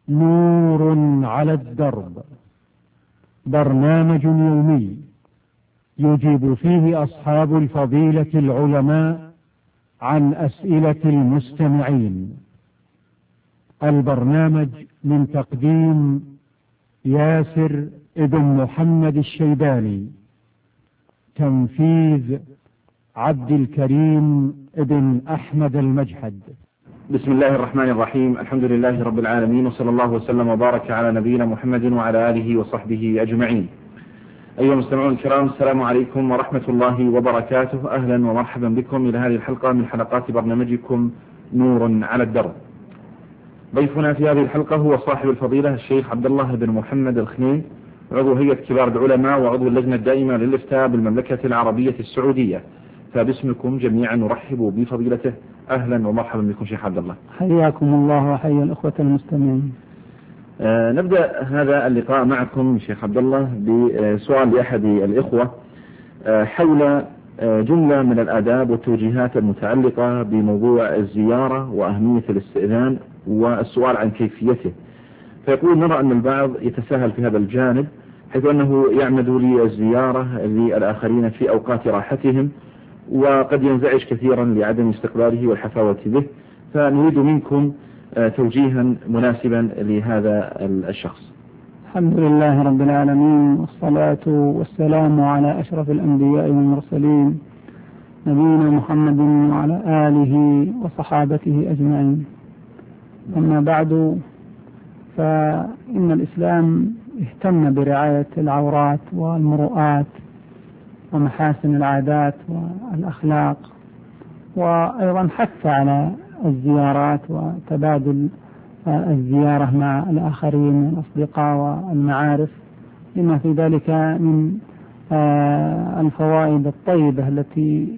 نور على الدرب، برنامج يومي يجيب فيه أصحاب الفضيلة العلماء عن أسئلة المستمعين. البرنامج من تقديم ياسر ابن محمد الشيباني، تنفيذ عبد الكريم ابن أحمد المجحد. بسم الله الرحمن الرحيم. الحمد لله رب العالمين، وصلى الله وسلم وبارك على نبينا محمد وعلى آله وصحبه أجمعين. أيها المستمعون الكرام، السلام عليكم ورحمة الله وبركاته. أهلا ومرحبا بكم إلى هذه الحلقة من حلقات برنامجكم نور على الدرب. ضيفنا في هذه الحلقة هو صاحب الفضيلة الشيخ عبد الله بن محمد الخنين، عضو هيئة كبار العلماء وعضو اللجنة الدائمة للإفتاء بالمملكة العربية السعودية. فباسمكم جميعا نرحب بفضيلته. أهلا ومرحبا بكم شيخ عبد الله. حياكم الله وحيا الأخوة المستمعين. نبدأ هذا اللقاء معكم شيخ عبد الله بسؤال لأحد الإخوة حول جملة من الآداب والتوجيهات المتعلقة بموضوع الزيارة وأهمية الاستئذان والسؤال عن كيفيته. فيقول: نرى أن البعض يتساهل في هذا الجانب، حيث أنه يعمد للزيارة للآخرين في أوقات راحتهم، وقد ينزعج كثيرا لعدم استقباله والحفاوة به. فنريد منكم توجيها مناسبا لهذا الشخص. الحمد لله رب العالمين، والصلاة والسلام على أشرف الأنبياء والمرسلين، نبينا محمد وعلى آله وصحابته أجمعين. أما بعد، فإن الإسلام اهتم برعاية العورات والمروءات ومحاسن العادات والأخلاق، وأيضا حث على الزيارات وتبادل الزيارة مع الآخرين الأصدقاء والمعارف، لما في ذلك من الفوائد الطيبة التي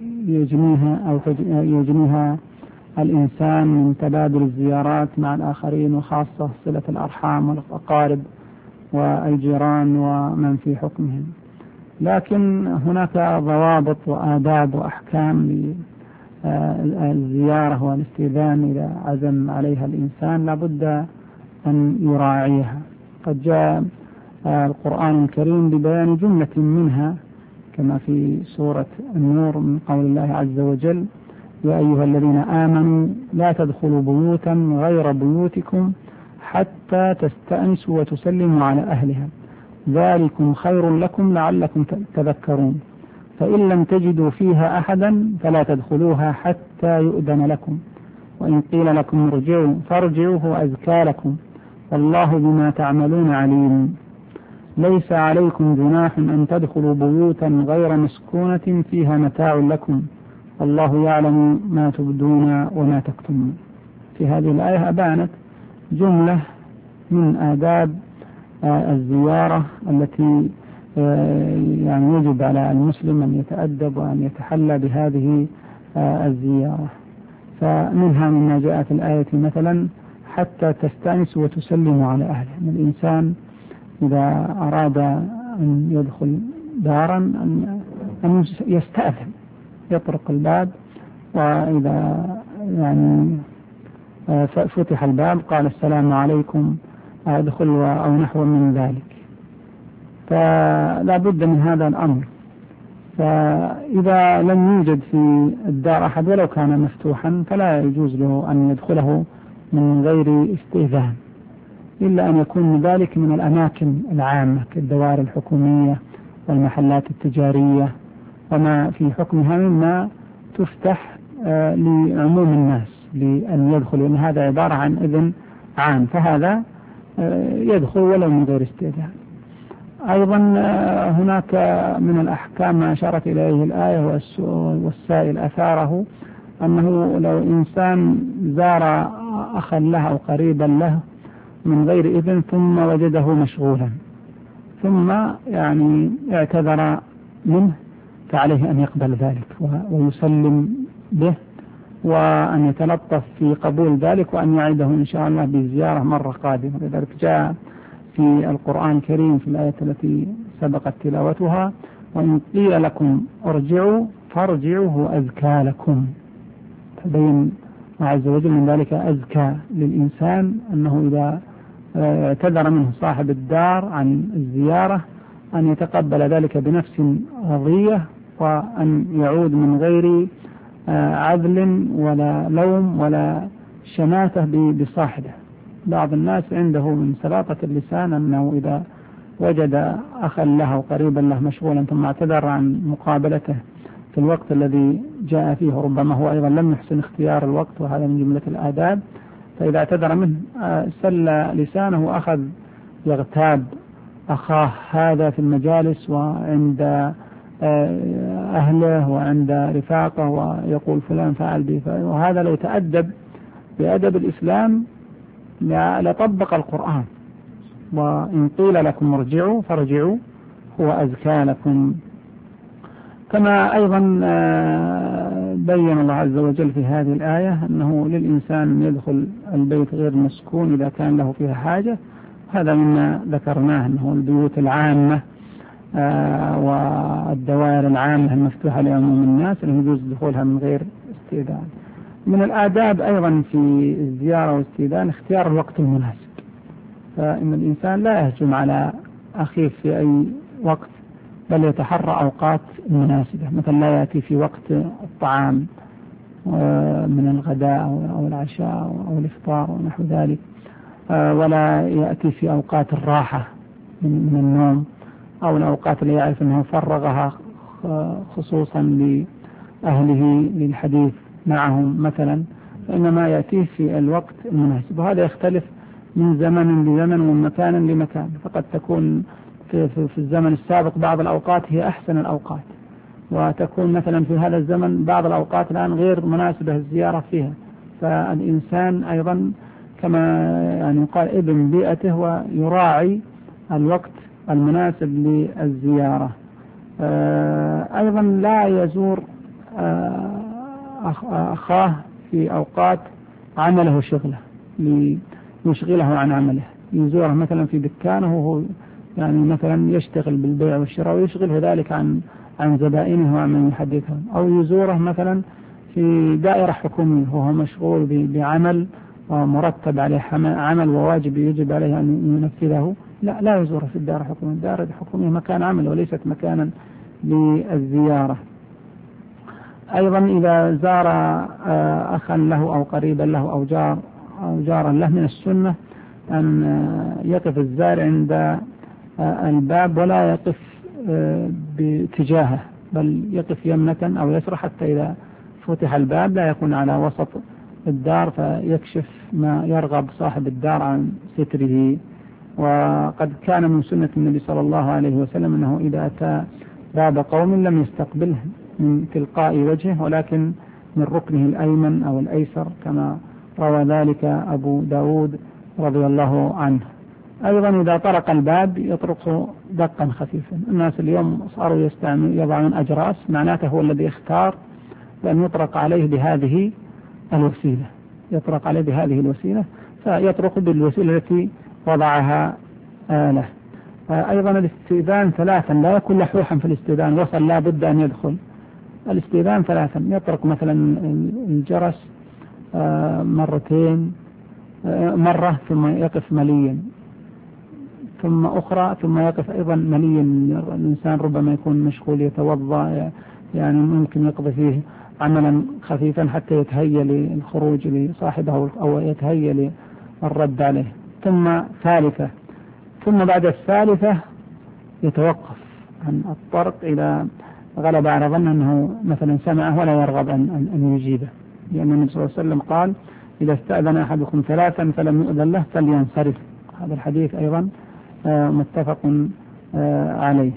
يجنيها الإنسان من تبادل الزيارات مع الآخرين، وخاصة صلة الأرحام والأقارب والجيران ومن في حكمهم. لكن هناك ضوابط وآداب وأحكام للزيارة والاستئذان إذا عزم عليها الإنسان لابد أن يراعيها. قد جاء القرآن الكريم ببيان جملة منها، كما في سورة النور من قول الله عز وجل: يا أيها الذين آمنوا لا تدخلوا بيوتا غير بيوتكم حتى تستأنسوا وتسلموا على أهلها ذلكم خير لكم لعلكم تذكرون، فإن لم تجدوا فيها أحدا فلا تدخلوها حتى يؤذن لكم، وإن قيل لكم ارجعوا فارجعوا هو أزكى لكم، والله بما تعملون عليم. ليس عليكم جناح أن تدخلوا بيوتا غير مسكونة فيها متاع لكم، والله يعلم ما تبدون وما تكتمون. في هذه الآية أبانت جملة من آداب الزيارة التي يعني يجب على المسلم أن يتأدب وأن يتحلى بهذه الزيارة. فمنها مما جاء في الآية مثلا: حتى تستأنس وتسلم على أهله. أن الإنسان إذا أراد أن يدخل دارا أن يستأذن، يطرق الباب، وإذا يعني فتح الباب قال: السلام عليكم أدخل، أو نحو من ذلك. فلا بد من هذا الأمر. فإذا لم يوجد في الدار أحد ولو كان مفتوحا فلا يجوز له أن يدخله من غير استئذان، إلا أن يكون ذلك من الأماكن العامة كالدوائر الحكومية والمحلات التجارية وما في حكمها مما تفتح لعموم الناس لأن يدخلوا، إن هذا عبارة عن إذن عام، فهذا يدخل ولو من غير استئذان. أيضا هناك من الأحكام ما أشارت إليه الآية والسائل أثاره، أنه لو إنسان زار أخا له أو قريبا له من غير إذن ثم وجده مشغولا ثم يعني اعتذر منه، فعليه أن يقبل ذلك ويسلم به، وأن يتلطف في قبول ذلك، وأن يعده إن شاء الله بالزيارة مرة قادمة. لذلك جاء في القرآن الكريم في الآية التي سبقت تلاوتها: وإن قيل لكم ارجعوا فارجعوا هو أزكى لكم. فبين عز وجل من ذلك أزكى للإنسان أنه إذا اعتذر منه صاحب الدار عن الزيارة أن يتقبل ذلك بنفس رضية، وأن يعود من غير عذل ولا لوم ولا شماتة بصاحبه. بعض الناس عنده من سلاطة اللسان أنه إذا وجد أخا له قريبا له مشغولا ثم اعتذر عن مقابلته في الوقت الذي جاء فيه، ربما هو أيضا لم يحسن اختيار الوقت، وهذا من جملة الآداب، فإذا اعتذر منه سل لسانه وأخذ يغتاب أخاه هذا في المجالس وعند أهله وعند رفاقه، ويقول فلان فعل به، وهذا لو تأدب بأدب الإسلام لطبق القرآن. وإن قيل لكم ارجعوا فارجعوا هو أزكى لكم. كما أيضا بين الله عز وجل في هذه الآية أنه للإنسان أن يدخل البيت غير مسكون إذا كان له فيها حاجة. هذا مما ذكرناه أنه البيوت العامة والدوائر العامة المفتوحة لعموم الناس أنه يجوز دخولها من غير استئذان. من الآداب أيضا في الزيارة والاستئذان اختيار الوقت المناسب، فإن الإنسان لا يهجم على أخيه في أي وقت، بل يتحرى أوقات مناسبة، مثلا لا يأتي في وقت الطعام من الغداء أو العشاء أو الإفطار ونحو ذلك، ولا يأتي في أوقات الراحة من النوم أو الأوقات اللي يعرف أنه فرغها خصوصا لأهله للحديث معهم مثلا، فإنما يأتيه في الوقت المناسب. وهذا يختلف من زمن لزمن ومن مكان لمكان، فقد تكون في الزمن السابق بعض الأوقات هي أحسن الأوقات، وتكون مثلا في هذا الزمن بعض الأوقات الآن غير مناسبة الزيارة فيها. فالإنسان أيضا كما يعني قال ابن بيئته ويراعي الوقت المناسب للزيارة. أيضا لا يزور أخاه في أوقات عمله شغله ليشغله عن عمله، يزوره مثلا في دكانه وهو يعني مثلا يشتغل بالبيع والشراء ويشغله ذلك عن زبائنه وعن يحدثهم، أو يزوره مثلا في دائرة حكومية وهو مشغول بعمل ومرتب عليه عمل وواجب يجب عليه أن ينفذه، لا يزوره في الدائرة الحكومية. الدائرة الحكومية مكان عمل وليست مكانا للزيارة. أيضا إذا زار أخا له أو قريبا له أو جارا له من السنة أن يقف الزائر عند الباب ولا يقف باتجاهه، بل يقف يمنة أو يسرى حتى إذا فتح الباب لا يكون على وسط الدار فيكشف ما يرغب صاحب الدار عن ستره. وقد كان من سنة النبي صلى الله عليه وسلم أنه إذا أتى باب قوم لم يستقبله من تلقاء وجهه ولكن من ركنه الأيمن أو الأيسر، كما روى ذلك أبو داود رضي الله عنه. أيضا إذا طرق الباب يطرقه دقا خفيفا. الناس اليوم صاروا يضعون أجراس، معناته هو الذي اختار بأن يطرق عليه بهذه الوسيلة، يطرق عليه بهذه الوسيلة فيطرق بالوسيلة التي وضعها له. أيضا الاستئذان ثلاثا، لا يكون لحوحا في الاستئذان، وصل لا بد أن يدخل. الاستئذان ثلاثا، يطرق مثلا الجرس مرتين، مرة ثم يقف مليا، ثم أخرى ثم يقف أيضا مليا. الإنسان ربما يكون مشغول يتوضأ، يعني ممكن يقضي فيه عملا خفيفا حتى يتهيأ للخروج لصاحبه أو يتهيأ للرد عليه. ثم ثالثة، ثم بعد الثالثة يتوقف عن الطرق إذا غلب على ظن أنه مثلا سمعه ولا يرغب أن يجيبه، لأن النبي صلى الله عليه وسلم قال إذا استأذن أحدكم ثلاثا فلم يؤذن له فلينصرف. هذا الحديث أيضا متفق عليه.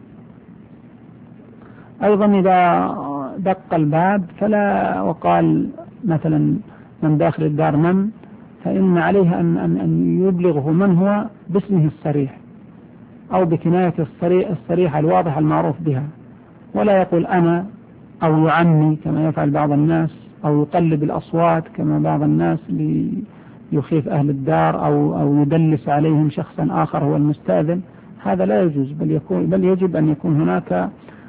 أيضا إذا دق الباب فلا وقال مثلا من داخل الدار فإن عليه أن يبلغه من هو باسمه الصريح أو بكناية الصريحة الواضحة المعروف بها، ولا يقول أنا أو يعمي كما يفعل بعض الناس، أو يقلب الأصوات كما بعض الناس ليخيف أهل الدار أو يدلس عليهم شخصا آخر هو المستأذن. هذا لا يجوز، بل يجب أن يكون هناك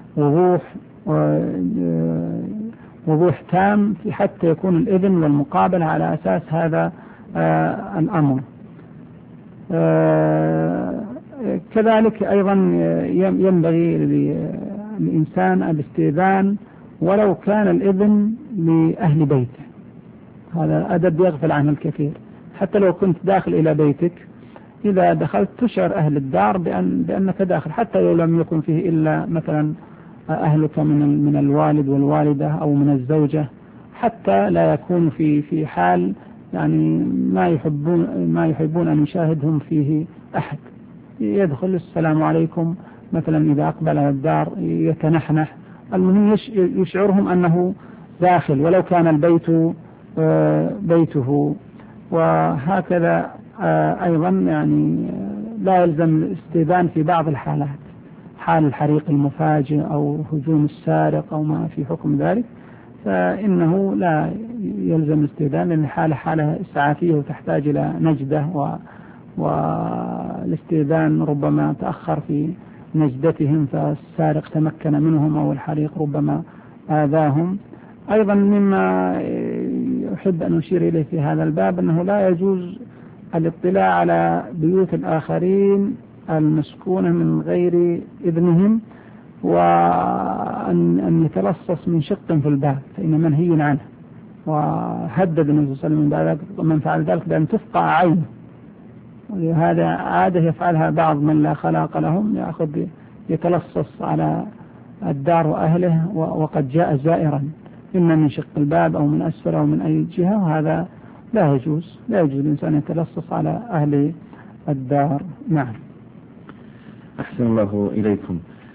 وضوح تام حتى يكون الإذن والمقابلة على أساس هذا الأمر. كذلك أيضا ينبغي للإنسان الاستئذان ولو كان الإذن لأهل بيته. هذا أدب يغفل عنه الكثير. حتى لو كنت داخل إلى بيتك إذا دخلت تشعر أهل الدار بأنك داخل، حتى لو لم يكن فيه إلا مثلا أهلك من الوالد والوالدة أو من الزوجة، حتى لا يكون في حال يعني ما يحبون أن يشاهدهم فيه أحد. يدخل السلام عليكم مثلا إذا أقبل على الدار يتنحنح، المهم يشعرهم أنه داخل ولو كان البيت بيته. وهكذا أيضا يعني لا يلزم الاستئذان في بعض الحالات، حال الحريق المفاجئ أو هجوم السارق أو ما في حكم ذلك، فإنه لا يلزم الاستئذان، لأن حالة إسعافية وتحتاج إلى نجدة، والاستئذان ربما تأخر في نجدتهم فالسارق تمكن منهم أو الحريق ربما آذاهم. أيضا مما أحب أن أشير إليه في هذا الباب أنه لا يجوز الاطلاع على بيوت الآخرين المسكونة من غير إذنهم، وأن يتلصص من شق في الباب، فإن منهي عنه. وهدد النبي صلى الله عليه وسلم من فعل ذلك بأن تفقع عينه، وهذا عادة يفعلها بعض من لا خلاق لهم، يأخذ يتلصص على الدار وأهله وقد جاء زائرا إما من شق الباب أو من أسفل أو من أي جهة، وهذا لا يجوز الإنسان يتلصص على أهل الدار. نعم. أحسن الله إليكم.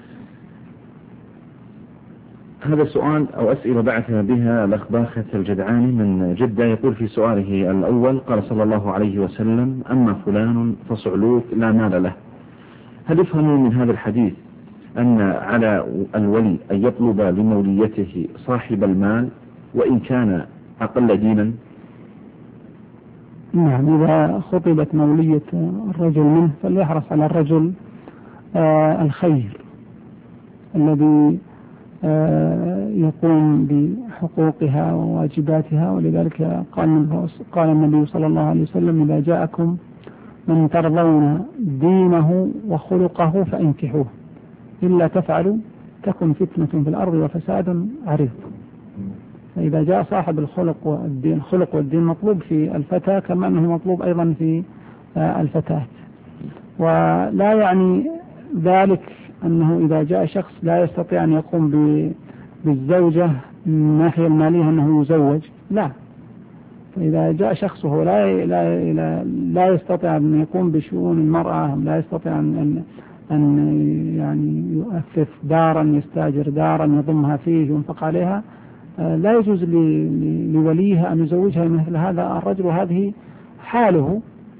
هذا سؤال أو أسئلة بعث بها الأخ باخة الجدعاني من جدة، يقول في سؤاله الأول: قال صلى الله عليه وسلم: أما فلان فصعلوك لا مال له. هل يفهم من هذا الحديث أن على الولي أن يطلب لموليته صاحب المال وإن كان أقل دينا؟ نعم، إذا خطبت مولية الرجل منه فليحرص على الرجل الخير الذي يقوم بحقوقها وواجباتها. ولذلك قال النبي صلى الله عليه وسلم: إذا جاءكم من ترضون دينه وخلقه فانكحوه، إلا تفعلوا تكن فتنة في الأرض وفساد عريض. فإذا جاء صاحب الخلق والدين مطلوب في الفتى كما أنه مطلوب أيضا في الفتاة. ولا يعني ذلك أنه إذا جاء شخص لا يستطيع أن يقوم بالزوجة من الناحية المالية أنه يزوج، لا. فإذا جاء شخص وهو لا يستطيع أن يقوم بشؤون المرأة، لا يستطيع أن يعني يؤثث دارا، يستاجر دارا يضمها فيه ينفق عليها، لا يجوز لوليها أن يزوجها مثل هذا الرجل وهذه حاله.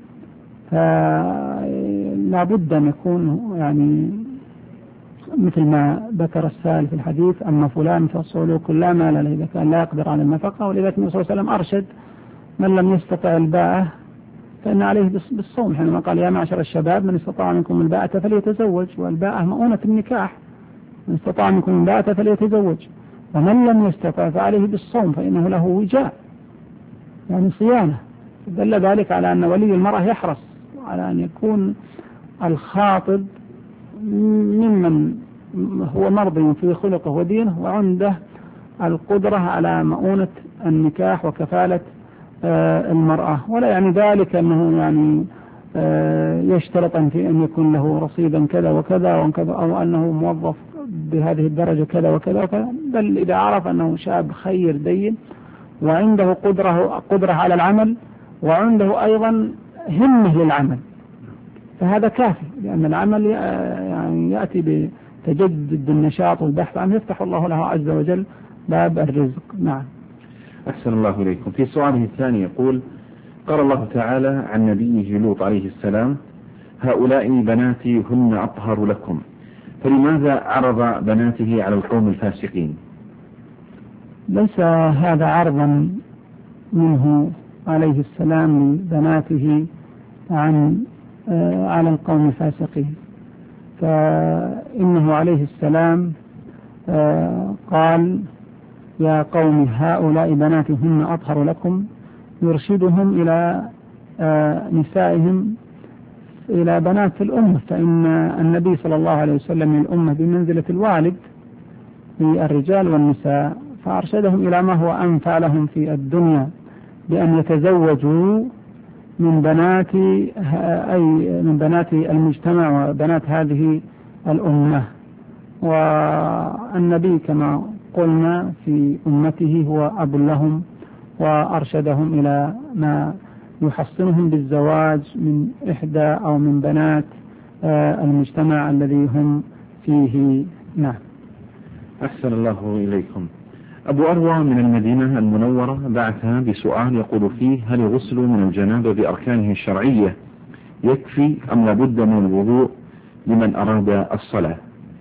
فلا بد أن يكون يعني مثل ما ذكر السائل في الحديث: أما فلان فصعلوك لا مال له، إذا كان لا يقدر على النفقة. ولذلك النبي صلى الله عليه وسلم أرشد من لم يستطع الباءة فإن عليه بالصوم، حينما قال: يا معشر الشباب من استطاع منكم الباءة فليتزوج. والباءة مؤونة النكاح، من استطاع منكم الباءة فليتزوج. ومن لم يستطع فعليه بالصوم فإنه له وجاء، يعني صيانة. دل ذلك على أن ولي المرأة يحرص على أن يكون الخاطب ممن هو مرضي في خلقه ودينه وعنده القدرة على مؤونة النكاح وكفالة المرأة. ولا يعني ذلك أنه يعني يشترط أن يكون له رصيدا كذا وكذا وكذا، أو أنه موظف بهذه الدرجة كذا وكذا وكذا، بل إذا عرف أنه شاب خير دين وعنده قدرة على العمل وعنده أيضا همة للعمل فهذا كافي، لأن العمل يعني يأتي بتجدد النشاط والبحث عنه، يفتح الله له عز وجل باب الرزق. نعم. أحسن الله إليكم. في سؤاله الثاني يقول: قال الله تعالى عن نبيه لوط عليه السلام: هؤلاء بناتي هن أطهر لكم، فلماذا عرض بناته على القوم الفاسقين؟ ليس هذا عرضا منه عليه السلام لبناته على القوم الفاسقين، فإنه عليه السلام قال: يا قوم هؤلاء بناتي هن أطهر لكم، يرشدهم إلى نسائهم إلى بنات الأمة، فإن النبي صلى الله عليه وسلم الأمة بمنزلة الوالد للرجال والنساء، فأرشدهم إلى ما هو أنفع لهم في الدنيا بأن يتزوجوا من بنات المجتمع وبنات هذه الأمة. والنبي كما قلنا في أمته هو أب لهم، وأرشدهم إلى ما يحصنهم بالزواج من إحدى أو من بنات المجتمع الذي هم فيه. نعم. أحسن الله إليكم. أبو أروى من المدينة المنورة بعث بسؤال يقول فيه: هل الغسل من الجنابة بأركانه الشرعية يكفي أم لابد من الوضوء لمن أراد الصلاة؟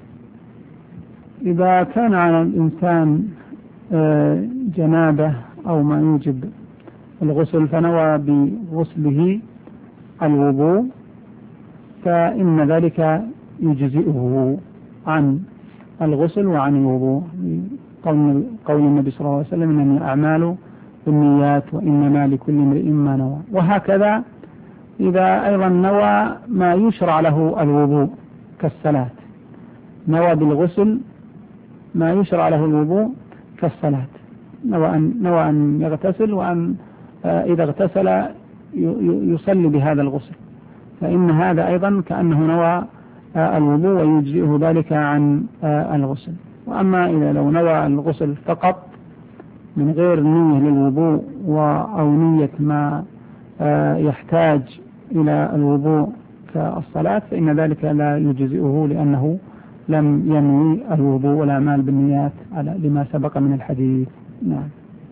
إذا كان على الإنسان جنابة أو ما يوجب الغسل فنوى بغسله الوضوء، فإن ذلك يجزئه عن الغسل وعن الوضوء، قول النبي صلى الله عليه وسلم: إنما الأعمال بالنيات وإنما لكل امرئ ما نوى. وهكذا إذا أيضا نوى ما يشرع له الوضوء كالصلاة، نوى بالغسل ما يشرع له الوضوء كالصلاة، نوى أن يغتسل، وأن إذا اغتسل يصلي بهذا الغسل، فإن هذا أيضا كأنه نوى الوضوء ويجزئه ذلك عن الغسل. وأما إذا لو نوى الغسل فقط من غير نية للوضوء أو نية ما يحتاج إلى الوضوء كالصلاة، فإن ذلك لا يجزئه، لأنه لم ينوي الوضوء والأعمال بالنيات لما سبق من الحديث. نعم.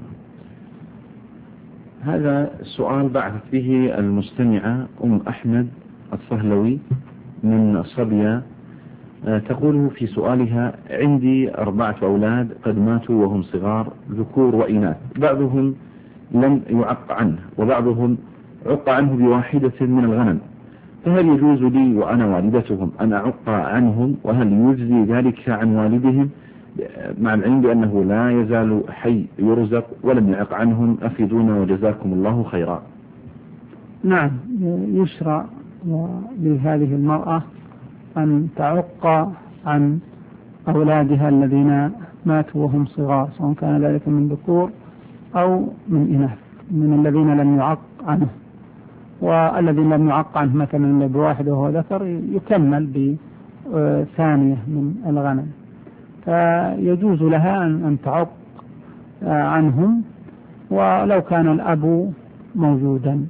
هذا السؤال بعثت به المستمعة أم أحمد الصهلوي من صبيا، تقول في سؤالها: عندي 4 أولاد قد ماتوا وهم صغار، ذكور وإناث، بعضهم لم يعق عنه وبعضهم عق عنه بواحدة من الغنم، فهل يجوز لي وأنا والدتهم أن أعق عنهم؟ وهل يجزي ذلك عن والدهم مع العلم بأنه لا يزال حي يرزق ولم يعق عنهم؟ أفيدونا وجزاكم الله خيرا. نعم، يشرع لهذه المرأة أن تعق عن أولادها الذين ماتوا وهم صغار، سواء كان ذلك من ذكور أو من إناث، من الذين لم يعق عنه. والذي لم يعق عنه مثلا بواحد وهو ذكر يكمل بثانية من الغنم، فيجوز لها أن تعق عنهم ولو كان الأب موجودا،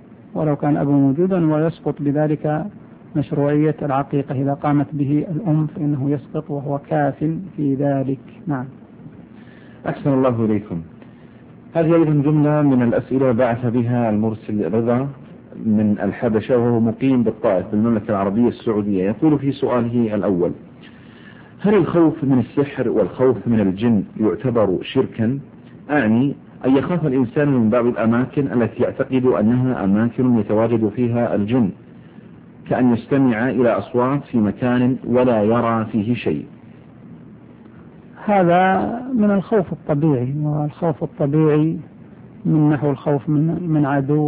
ويسقط بذلك مشروعية العقيقة. إذا قامت به الأم فإنه يسقط وهو كاف في ذلك. نعم. أحسن الله إليكم. هذه أيضا جملة من الأسئلة بعث بها المرسل رضا من الحبشة، وهو مقيم بالطائف بالمملكة العربية السعودية. يقول في سؤاله الأول: هل الخوف من السحر والخوف من الجن يعتبر شركا؟ أعني أن يخاف الإنسان من بعض الأماكن التي يعتقد أنها أماكن يتواجد فيها الجن، كأن يستمع إلى أصوات في مكان ولا يرى فيه شيء. هذا من الخوف الطبيعي، والخوف الطبيعي من نحو الخوف من عدو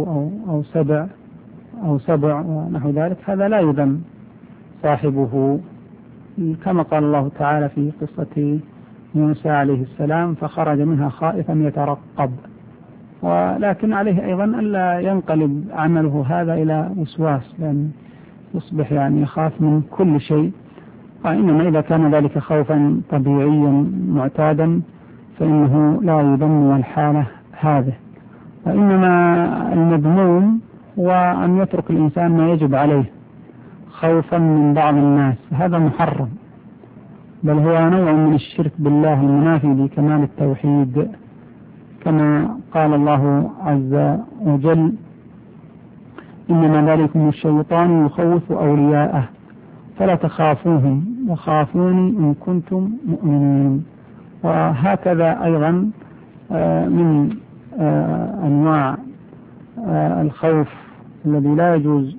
أو سبع ونحو ذلك، هذا لا يذم صاحبه، كما قال الله تعالى في قصة موسى عليه السلام: فخرج منها خائفا يترقب. ولكن عليه أيضا ألا ينقلب عمله هذا إلى وسواس، لأن يصبح يخاف من كل شيء. وإنما إذا كان ذلك خوفا طبيعيا معتادا فإنه لا يذم الحالة هذه. وإنما المذموم هو أن يترك الإنسان ما يجب عليه خوفا من بعض الناس، هذا محرم، بل هو نوع من الشرك بالله المنافي لكمال التوحيد، كما قال الله عز وجل: إنما ذلكم الشيطان يخوف أولياءه فلا تخافوهم وخافوني إن كنتم مؤمنين. وهكذا أيضا من أنواع الخوف الذي لا يجوز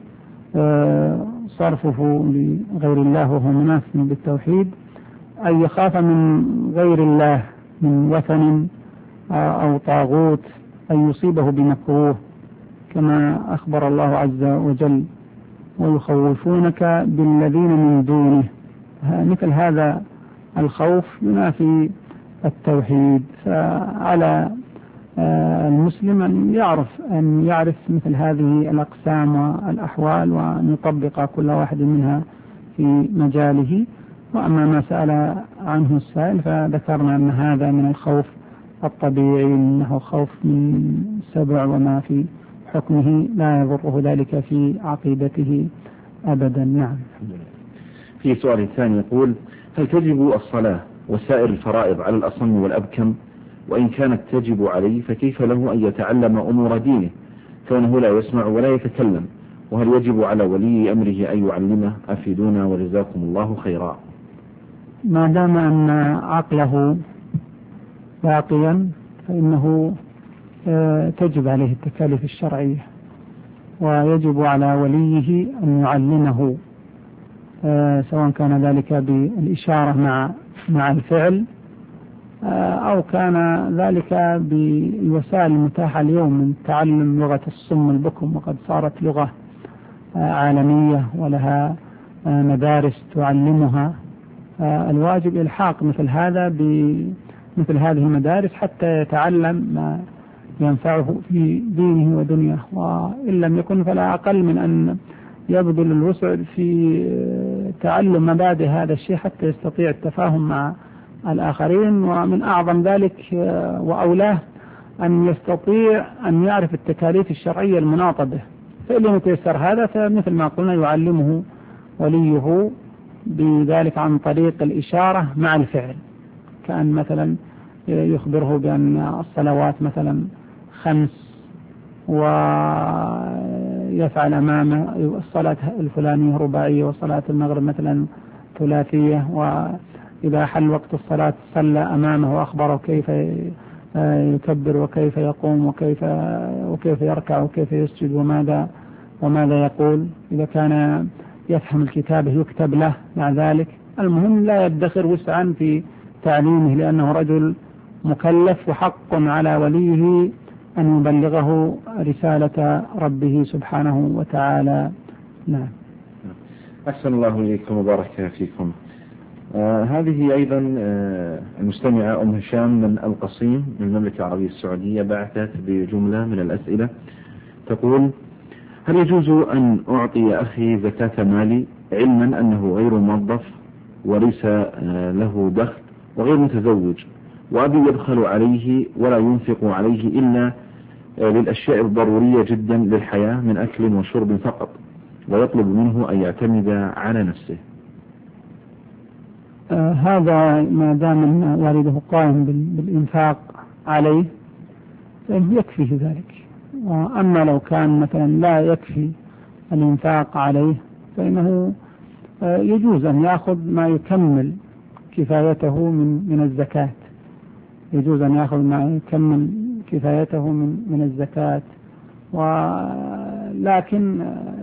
صرفه لغير الله وهو منافي بالتوحيد، أن يخاف من غير الله من وثن أو طاغوت أن يصيبه بمكروه، كما أخبر الله عز وجل ويخوفونك بالذين من دونه. مثل هذا الخوف ينافي التوحيد، فعلى المسلم أن يعرف مثل هذه الأقسام والأحوال وأن يطبق كل واحد منها في مجاله. وأما ما سأل عنه السائل فذكرنا أن هذا من الخوف الطبيعي، أنه خوف من سبع وما في حكمه لا يضره ذلك في عقيدته أبدا. نعم. في سؤال ثاني يقول: هل تجب الصلاة وسائر الفرائض على الأصم والأبكم؟ وإن كانت تجب عليه فكيف له أن يتعلم أمور دينه كونه لا يسمع ولا يتكلم؟ وهل يجب على ولي أمره أن يعلمه؟ أفيدونا وجزاكم الله خيرا. ما دام أن عقله باقيا فإنه تجب عليه التكاليف الشرعية، ويجب على وليه أن يعلمه، سواء كان ذلك بالإشارة مع الفعل أو كان ذلك بالوسائل المتاحة اليوم من تعلم لغة الصم البكم، وقد صارت لغة عالمية ولها مدارس تعلمها. الواجب إلحاق مثل هذا بمثل هذه المدارس حتى يتعلم ما ينفعه في دينه ودنياه، وإن لم يكن فلا أقل من أن يبذل الوسع في تعلم مبادئ هذا الشيء حتى يستطيع التفاهم مع الآخرين. ومن أعظم ذلك وأولاه أن يستطيع أن يعرف التكاليف الشرعية المناطة به، فإن لم يتيسر هذا فمثل ما قلنا يعلمه وليه بذلك عن طريق الإشارة مع الفعل، كأن مثلا يخبره بأن الصلوات مثلا 5 ويفعل أمامه الصلاة الفلانية رباعية وصلاة المغرب مثلا ثلاثية، وإذا حل وقت الصلاة صلى أمامه وأخبره كيف يكبر وكيف يقوم وكيف يركع وكيف يسجد وماذا يقول. إذا كان يفهم الكتابة يكتب له مع ذلك. المهم لا يدخر وسعا في تعليمه، لأنه رجل مكلف وحق على وليه أن يبلغه رسالة ربه سبحانه وتعالى. نعم. أحسن الله إليكم وبارك فيكم. هذه أيضا المستمعة أم هشام من القصيم من المملكة العربية السعودية بعثت بجملة من الأسئلة. تقول: هل يجوز أن أعطي أخي زكاة مالي علما أنه غير موظف وليس له دخل وغير متزوج، وأبي يبخل عليه ولا ينفق عليه إلا للأشياء الضرورية جدا للحياة من أكل وشرب فقط، ويطلب منه أن يعتمد على نفسه؟ هذا ما دام أن والده قائم بالإنفاق عليه فإنه يكفيه ذلك. وأما لو كان مثلا لا يكفي الإنفاق عليه فإنه يجوز أن يأخذ ما يكمل كفايته من الزكاة. يجوز أن يأخذ ما يكمل كفايته من الزكاة، ولكن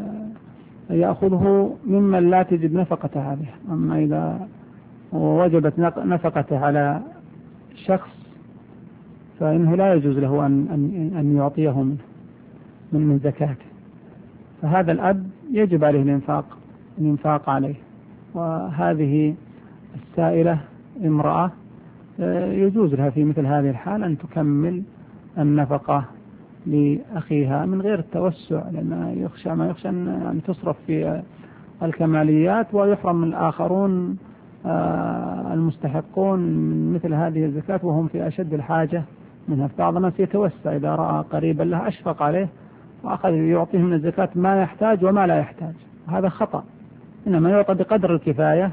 يأخذه ممن لا تجد نفقة عليه. أما إذا وجبت نفقته على شخص فإنه لا يجوز له أن يعطيه من زكاته، فهذا الأب يجب عليه الإنفاق عليه. وهذه السائلة امرأة يجوز لها في مثل هذه الحال أن تكمل النفقة لأخيها من غير التوسع، لأن يخشى ما يخشى أن تصرف في الكماليات ويحرم الآخرون المستحقون من مثل هذه الزكاة وهم في أشد الحاجة منها. بعض الناس يتوسع إذا رأى قريبا له أشفق عليه وأخذ يعطيه من الزكاة ما يحتاج وما لا يحتاج، هذا خطأ. إنما يعطى بقدر الكفاية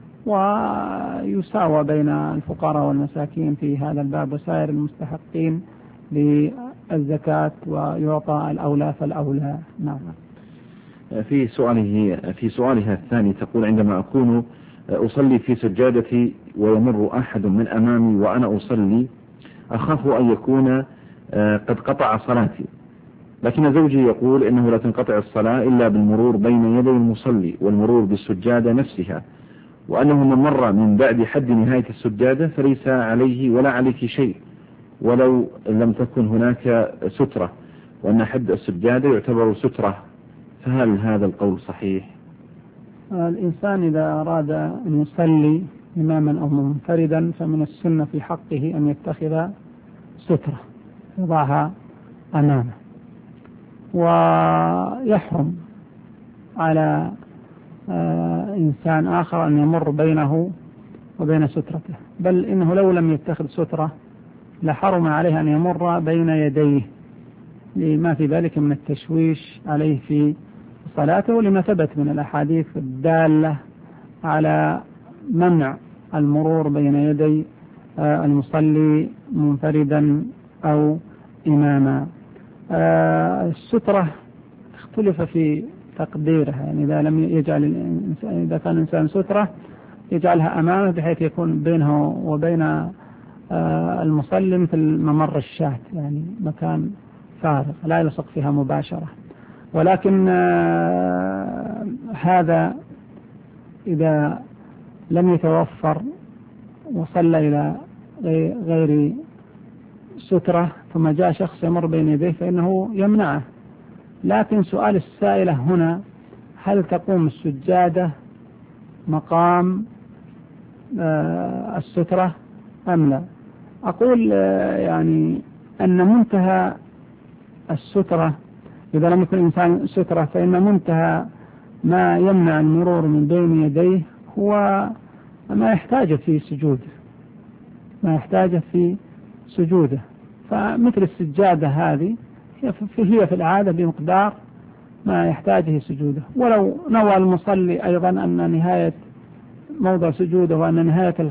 ويساوى بين الفقراء والمساكين في هذا الباب وسائر المستحقين للزكاة ويعطى الأولى فالأولى. نعم. في سؤالها الثاني تقول: عندما أكون أصلي في سجادتي ويمر أحد من أمامي وأنا أصلي أخاف أن يكون قد قطع صلاتي، لكن زوجي يقول إنه لا تنقطع الصلاة إلا بالمرور بين يدي المصلي والمرور بالسجادة نفسها، وأنه من مر من بعد حد نهاية السجادة فليس عليه ولا عليك شيء ولو لم تكن هناك سترة، وأن حد السجادة يعتبر سترة فهل هذا القول صحيح؟ الإنسان إذا أراد أن يصلي إماما أو منفردا فمن السنة في حقه أن يتخذ سترة يضعها أمامه، ويحرم على إنسان آخر أن يمر بينه وبين سترته، بل إنه لو لم يتخذ سترة لحرم عليه أن يمر بين يديه لما في ذلك من التشويش عليه في صلاته، ولما ثبت من الأحاديث الدالة على منع المرور بين يدي المصلي منفردا أو إماما. السترة اختلف في تقديرها، يعني إذا لم يجعل إذا كان الإنسان سترة يجعلها أمامه بحيث يكون بينه وبين المصلي مثل ممر الشاة، يعني مكان فارغ لا يلصق فيها مباشرة. ولكن هذا إذا لم يتوفر وصلى إلى غير سترة ثم جاء شخص يمر بين يديه فإنه يمنعه. لكن سؤال السائلة هنا: هل تقوم السجادة مقام السترة أم لا؟ أقول يعني أن منتهى السترة إذا لم يكن الإنسان سترة فإن منتهى ما يمنع المرور من بين يديه هو ما يحتاج في سجوده، فمثل السجادة هذه هي في العادة بمقدار ما يحتاجه سجوده. ولو نوى المصلي أيضا أن نهاية موضع سجوده وأن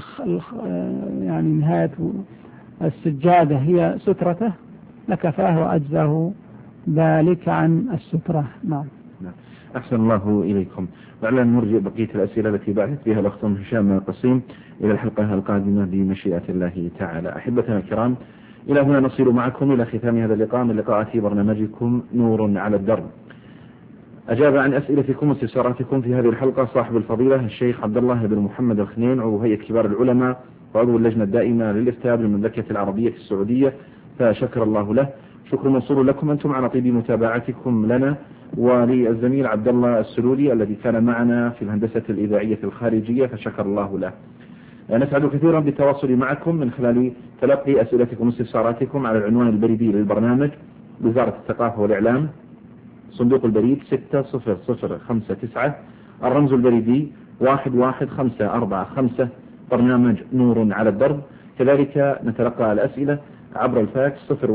نهاية السجادة هي سترته لكفاه وأجزاه ذلك عن السترة. نعم. أحسن الله إليكم. وعلى نرجع بقية الأسئلة التي بعثت بها الأخت هشام قصيم إلى الحلقة القادمة بمشيئة الله تعالى. أحبتنا الكرام، إلى هنا نصل معكم إلى ختام هذا اللقاء من لقاءات برنامجكم نور على الدرب. أجاب عن أسئلتكم واستفساراتكم في هذه الحلقة صاحب الفضيلة الشيخ عبد الله بن محمد الخنين، عضو هيئة كبار العلماء وعضو اللجنة الدائمة للإفتاء بالمملكة العربية السعودية، فشكر الله له. شكر موصول لكم أنتم على طيب متابعتكم لنا، وللزميل عبد الله السلولي الذي كان معنا في الهندسة الإذاعية الخارجية، فشكر الله له. نسعد كثيرا بالتواصل معكم من خلال تلقي أسئلتكم واستفساراتكم على العنوان البريدي للبرنامج: وزارة الثقافة والإعلام، صندوق البريد 60059، الرمز البريدي 11545، برنامج نور على الدرب. كذلك نتلقى الأسئلة عبر الفاكس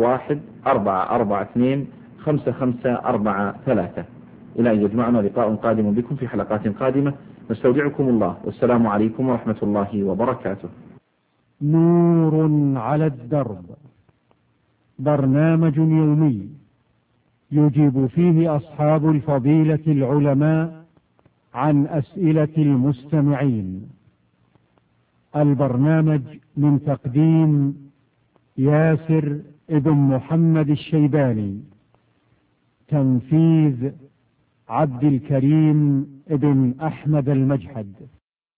0144255543. إلى أن يجمعنا لقاء قادم بكم في حلقات قادمة، نستودعكم الله، والسلام عليكم ورحمة الله وبركاته. نور على الدرب، برنامج يومي يجيب فيه أصحاب الفضيلة العلماء عن أسئلة المستمعين. البرنامج من تقديم ياسر ابن محمد الشيباني، تنفيذ عبد الكريم ابن أحمد المجحد.